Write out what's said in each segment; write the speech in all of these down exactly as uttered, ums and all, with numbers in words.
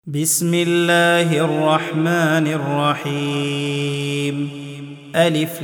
بسم الله الرحمن الرحيم. ألف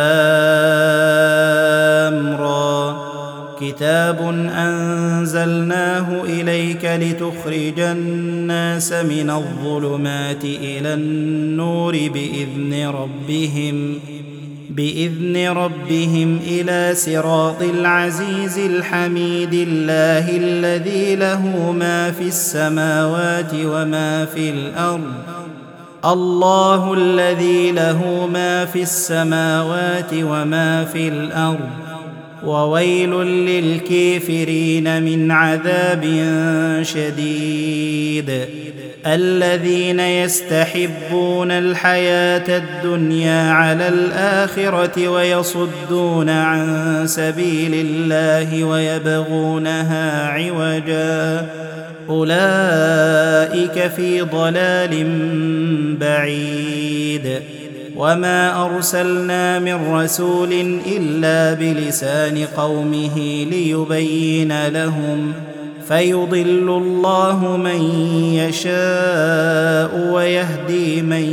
لام را. كتاب أنزلناه إليك لتخرج الناس من الظلمات إلى النور بإذن ربهم بإذن ربهم إلى صراط العزيز الحميد الله الذي له ما في السماوات وما في الأرض الله الذي له ما في السماوات وما في الأرض وويل للكافرين من عذاب شديد. الذين يستحبون الحياة الدنيا على الآخرة ويصدون عن سبيل الله ويبغونها عوجا أولئك في ضلال بعيد. وما أرسلنا من رسول إلا بلسان قومه ليبين لهم فيضل الله من يشاء ويهدي من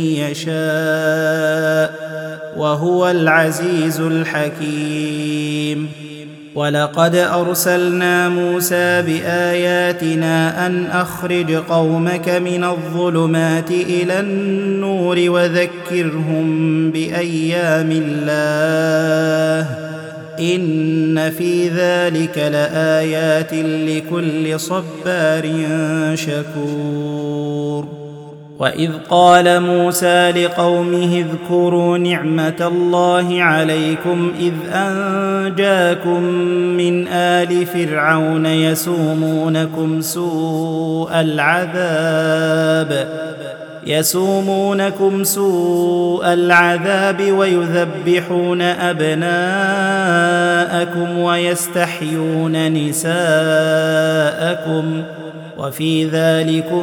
يشاء وهو العزيز الحكيم. ولقد أرسلنا موسى بآياتنا أن أخرج قومك من الظلمات إلى النور وذكرهم بأيام الله إن في ذلك لآيات لكل صبار شكور. وإذ قال موسى لقومه اذكروا نعمة الله عليكم إذ أنجاكم من آل فرعون يسومونكم سوء العذاب يسومونكم سوء العذاب ويذبحون أبناءكم ويستحيون نساءكم وفي ذلكم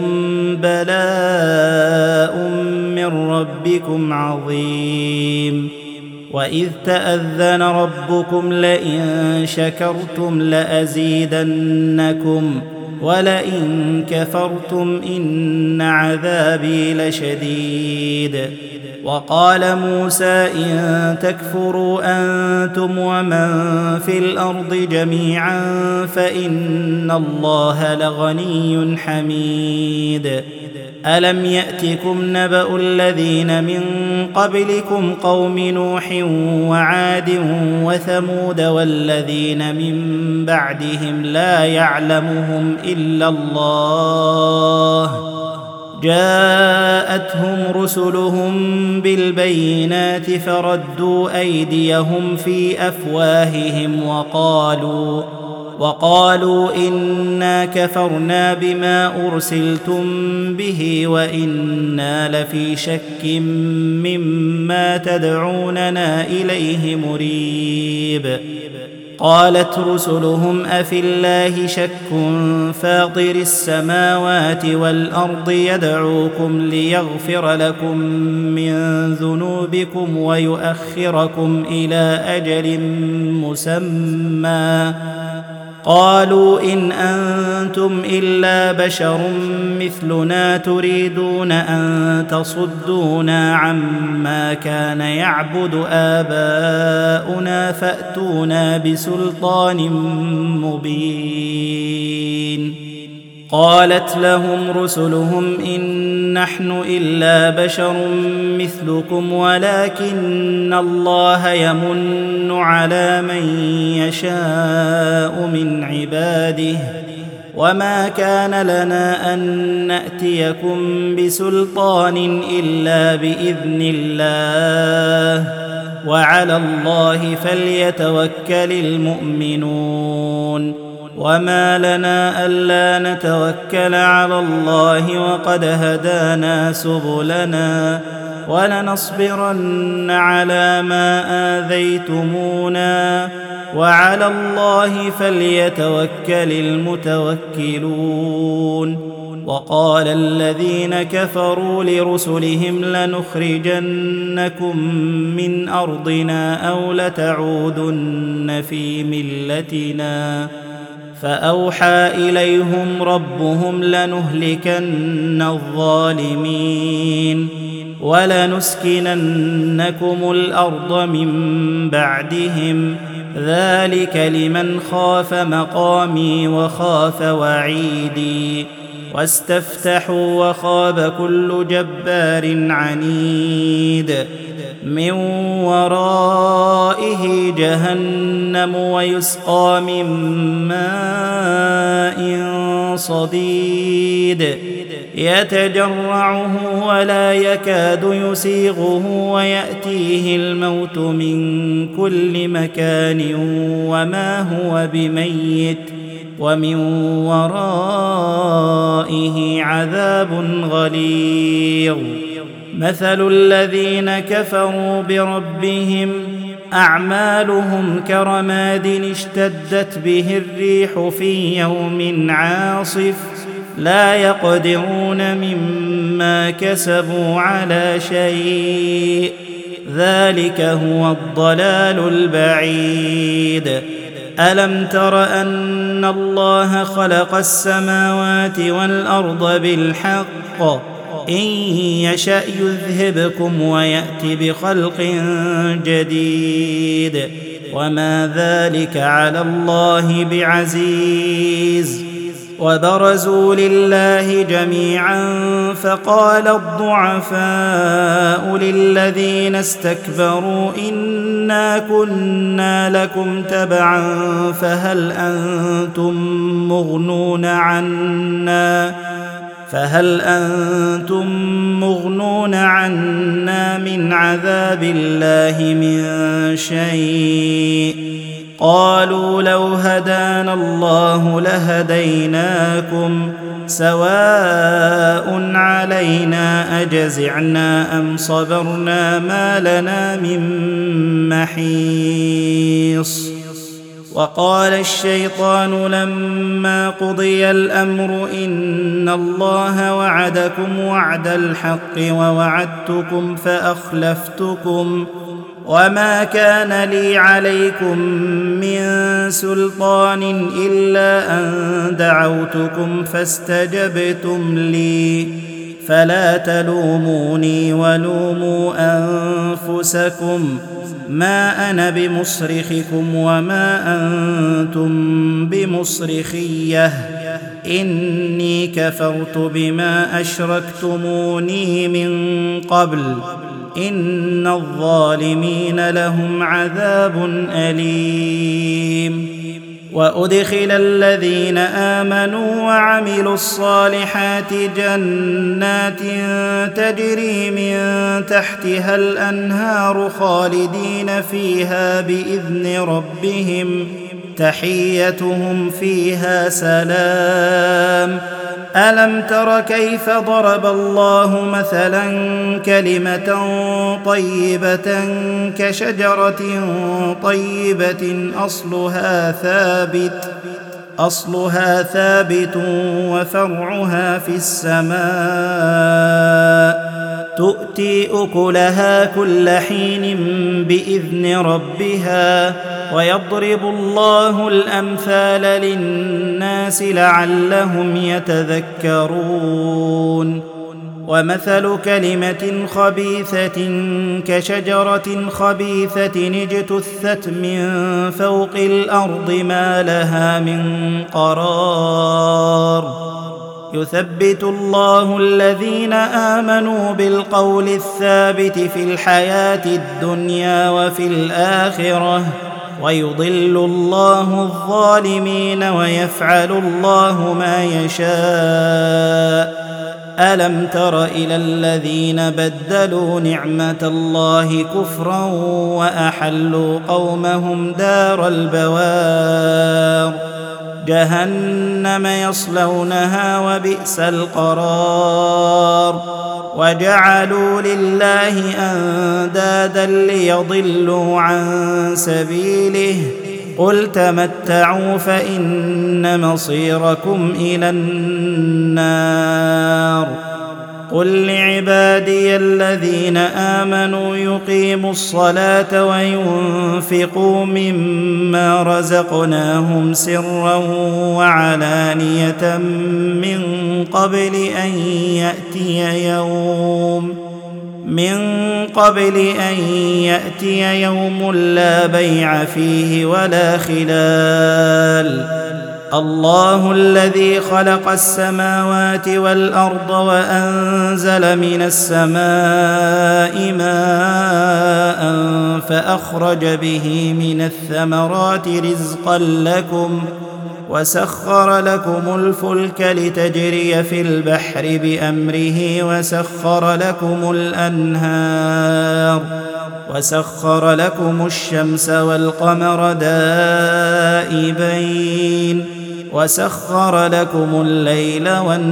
بلاء من ربكم عظيم. وإذ تأذن ربكم لئن شكرتم لأزيدنكم ولئن كفرتم إن عذابي لشديد. وقال موسى إن تكفروا أنتم ومن في الأرض جميعا فإن الله لغني حميد. ألم يأتكم نبأ الذين من قبلكم قوم نوح وعاد وثمود والذين من بعدهم لا يعلمهم إلا الله جاءتهم رسلهم بالبينات فردوا أيديهم في أفواههم وقالوا وقالوا إنا كفرنا بما أرسلتم به وإنا لفي شك مما تدعوننا إليه مريب. قالت رسلهم أفي الله شك فاطر السماوات والأرض يدعوكم ليغفر لكم من ذنوبكم ويؤخركم إلى أجل مسمى قالوا إن أنتم إلا بشر مثلنا تريدون أن تصدونا عما كان يعبد آباؤنا فأتونا بسلطان مبين. قالت لهم رسلهم إن نحن إلا بشر مثلكم ولكن الله يمن على من يشاء من عباده وما كان لنا أن نأتيكم بسلطان إلا بإذن الله وعلى الله فليتوكل المؤمنون. وما لنا ألا نتوكل على الله وقد هدانا سبلنا ولنصبرن على ما آذيتمونا وعلى الله فليتوكل المتوكلون. وقال الذين كفروا لرسلهم لنخرجنكم من أرضنا أو لتعودن في ملتنا فأوحى إليهم ربهم لنهلكن الظالمين ولنسكننكم الأرض من بعدهم ذلك لمن خاف مقامي وخاف وعيدي واستفتحوا وخاب كل جبار عنيد من ورائه جهنم ويسقى من ماء صديد يتجرعه ولا يكاد يسيغه ويأتيه الموت من كل مكان وما هو بميت ومن ورائه عذاب غليظ مثل الذين كفروا بربهم أعمالهم كرماد اشتدت به الريح في يوم عاصف لا يقدرون مما كسبوا على شيء ذلك هو الضلال البعيد ألم تر أن الله خلق السماوات والأرض بالحق إن يشأ يذهبكم ويأت بخلق جديد وما ذلك على الله بعزيز وبرزوا لله جميعا فقال الضعفاء للذين استكبروا إنا كنا لكم تبعا فهل أنتم مغنون عنا فهل أنتم مغنون عنا من عذاب الله من شيء قالوا لو هدانا الله لهديناكم سواء علينا أجزعنا أم صبرنا ما لنا من محيص وقال الشيطان لما قضي الأمر إن الله وعدكم وعد الحق ووعدتكم فأخلفتكم وما كان لي عليكم من سلطان إلا أن دعوتكم فاستجبتم لي فلا تلوموني ولوموا أنفسكم ما أنا بمصرخكم وما أنتم بمصرخيه إني كفرت بما أشركتموني من قبل إن الظالمين لهم عذاب أليم وأدخل الذين آمنوا وعملوا الصالحات جنات تجري من تحتها الأنهار خالدين فيها بإذن ربهم تحيتهم فيها سلام ألم تر كيف ضرب الله مثلا كلمة طيبة كشجرة طيبة أصلها ثابت أصلها ثابت وفرعها في السماء تؤتي أكلها كل حين بإذن ربها ويضرب الله الأمثال للناس لعلهم يتذكرون ومثل كلمة خبيثة كشجرة خبيثة اجتثت من فوق الأرض ما لها من قرار يثبت الله الذين آمنوا بالقول الثابت في الحياة الدنيا وفي الآخرة ويضل الله الظالمين ويفعل الله ما يشاء ألم تر إلى الذين بدلوا نعمة الله كفرا وأحلوا قومهم دار البوار جهنم يصلونها وبئس القرار وجعلوا لله أندادا ليضلوا عن سبيله قل تمتعوا فإن مصيركم إلى النار قل لعبادي الذين آمنوا يقيموا الصلاة وينفقوا مما رزقناهم سرا وعلانية من قبل أن يأتي يوم من قبل أن يأتي يوم لا بيع فيه ولا خلال. الله الذي خلق السماوات والأرض وأنزل من السماء ماء فأخرج به من الثمرات رزقا لكم وسخر لكم الفلك لتجري في البحر بأمره وسخر لكم الأنهار وسخر لكم الشمس والقمر دائبين وسخر لكم الليل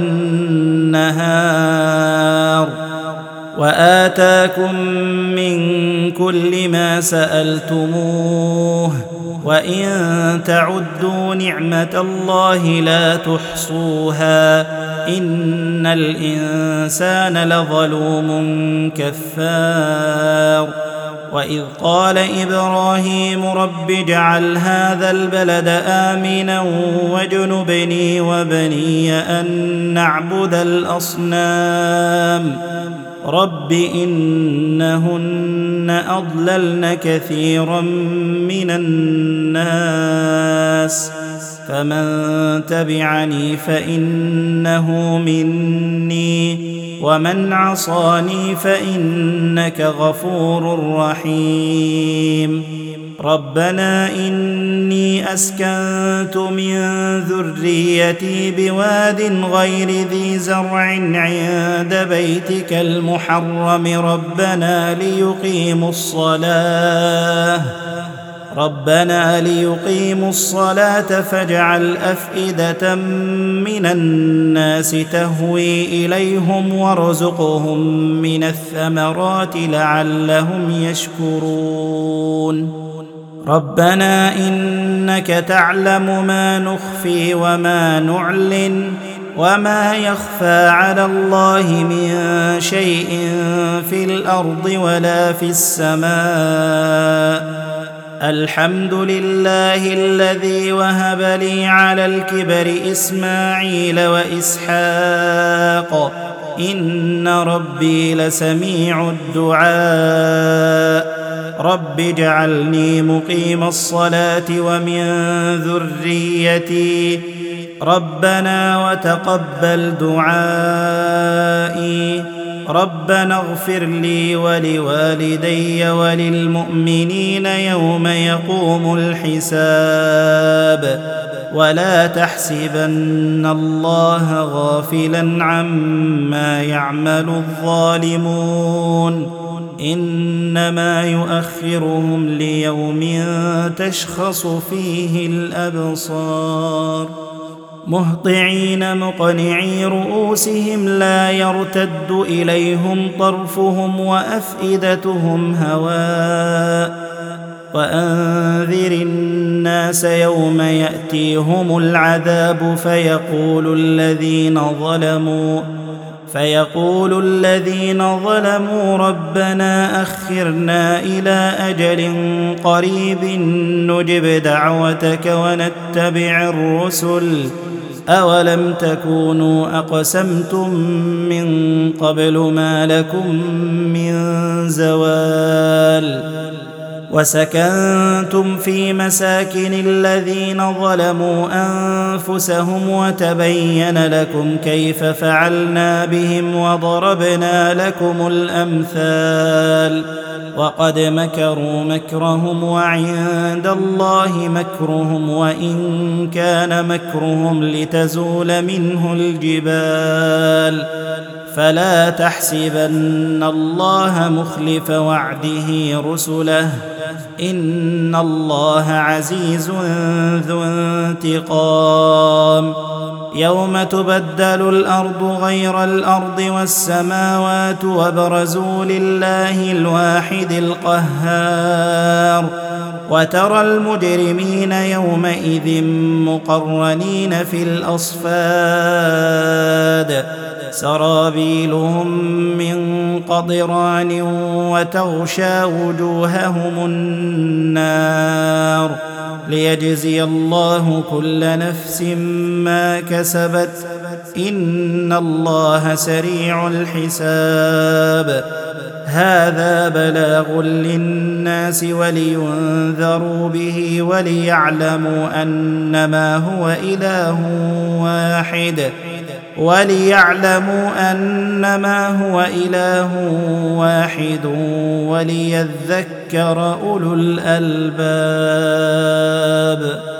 والنهار وآتاكم من كل ما سألتموه وإن تعدوا نعمة الله لا تحصوها إن الإنسان لظلوم كفار. وإذ قال إبراهيم رب اجعل هذا البلد آمنا واجنبني وبني أن نعبد الأصنام رب إنهن أضللن كثيرا من الناس فمن تبعني فإنه مني ومن عصاني فإنك غفور رحيم. ربنا إني أسكنت من ذريتي بواد غير ذي زرع عند بيتك المحرم ربنا ليقيموا الصلاة ربنا ليقيموا الصلاة فاجعل أفئدة من الناس تهوي إليهم وارزقهم من الثمرات لعلهم يشكرون. ربنا إنك تعلم ما نخفي وما نعلن وما يخفى على الله من شيء في الأرض ولا في السماء. الحمد لله الذي وهب لي على الكبر إسماعيل وإسحاق إن ربي لسميع الدعاء. رب اجعلني مقيم الصلاة ومن ذريتي ربنا وتقبل دعائي. ربنا اغفر لي ولوالدي وللمؤمنين يوم يقوم الحساب ولا تحسبن الله غافلا عما يعمل الظالمون إنما يؤخرهم ليوم تشخص فيه الأبصار مهطعين مقنعي رؤوسهم لا يرتد إليهم طرفهم وأفئدتهم هواء. وأنذر الناس يوم يأتيهم العذاب فيقول الذين ظلموا فيقول الذين ظلموا ربنا أخرنا إلى أجل قريب نجب دعوتك ونتبع الرسل أولم تكونوا أقسمتم من قبل ما لكم من زوال. وسكنتم في مساكن الذين ظلموا أنفسهم وتبين لكم كيف فعلنا بهم وضربنا لكم الأمثال. وقد مكروا مكرهم وعند الله مكرهم وإن كان مكرهم لتزول منه الجبال. فلا تحسبن الله مخلف وعده رسله إن الله عزيز ذو انتقام. يوم تبدل الأرض غير الأرض والسماوات وبرزوا لله الواحد القهار. وترى المجرمين يومئذ مقرنين في الأصفاد سرابيلهم من قطران وتغشى وجوههم النار ليجزي الله كل نفس ما كسبت إن الله سريع الحساب هذا بلاغ للناس ولينذروا به وليعلموا أنما هو إله واحد وليعلموا أنما هو إله واحد وليذكر أولو الألباب.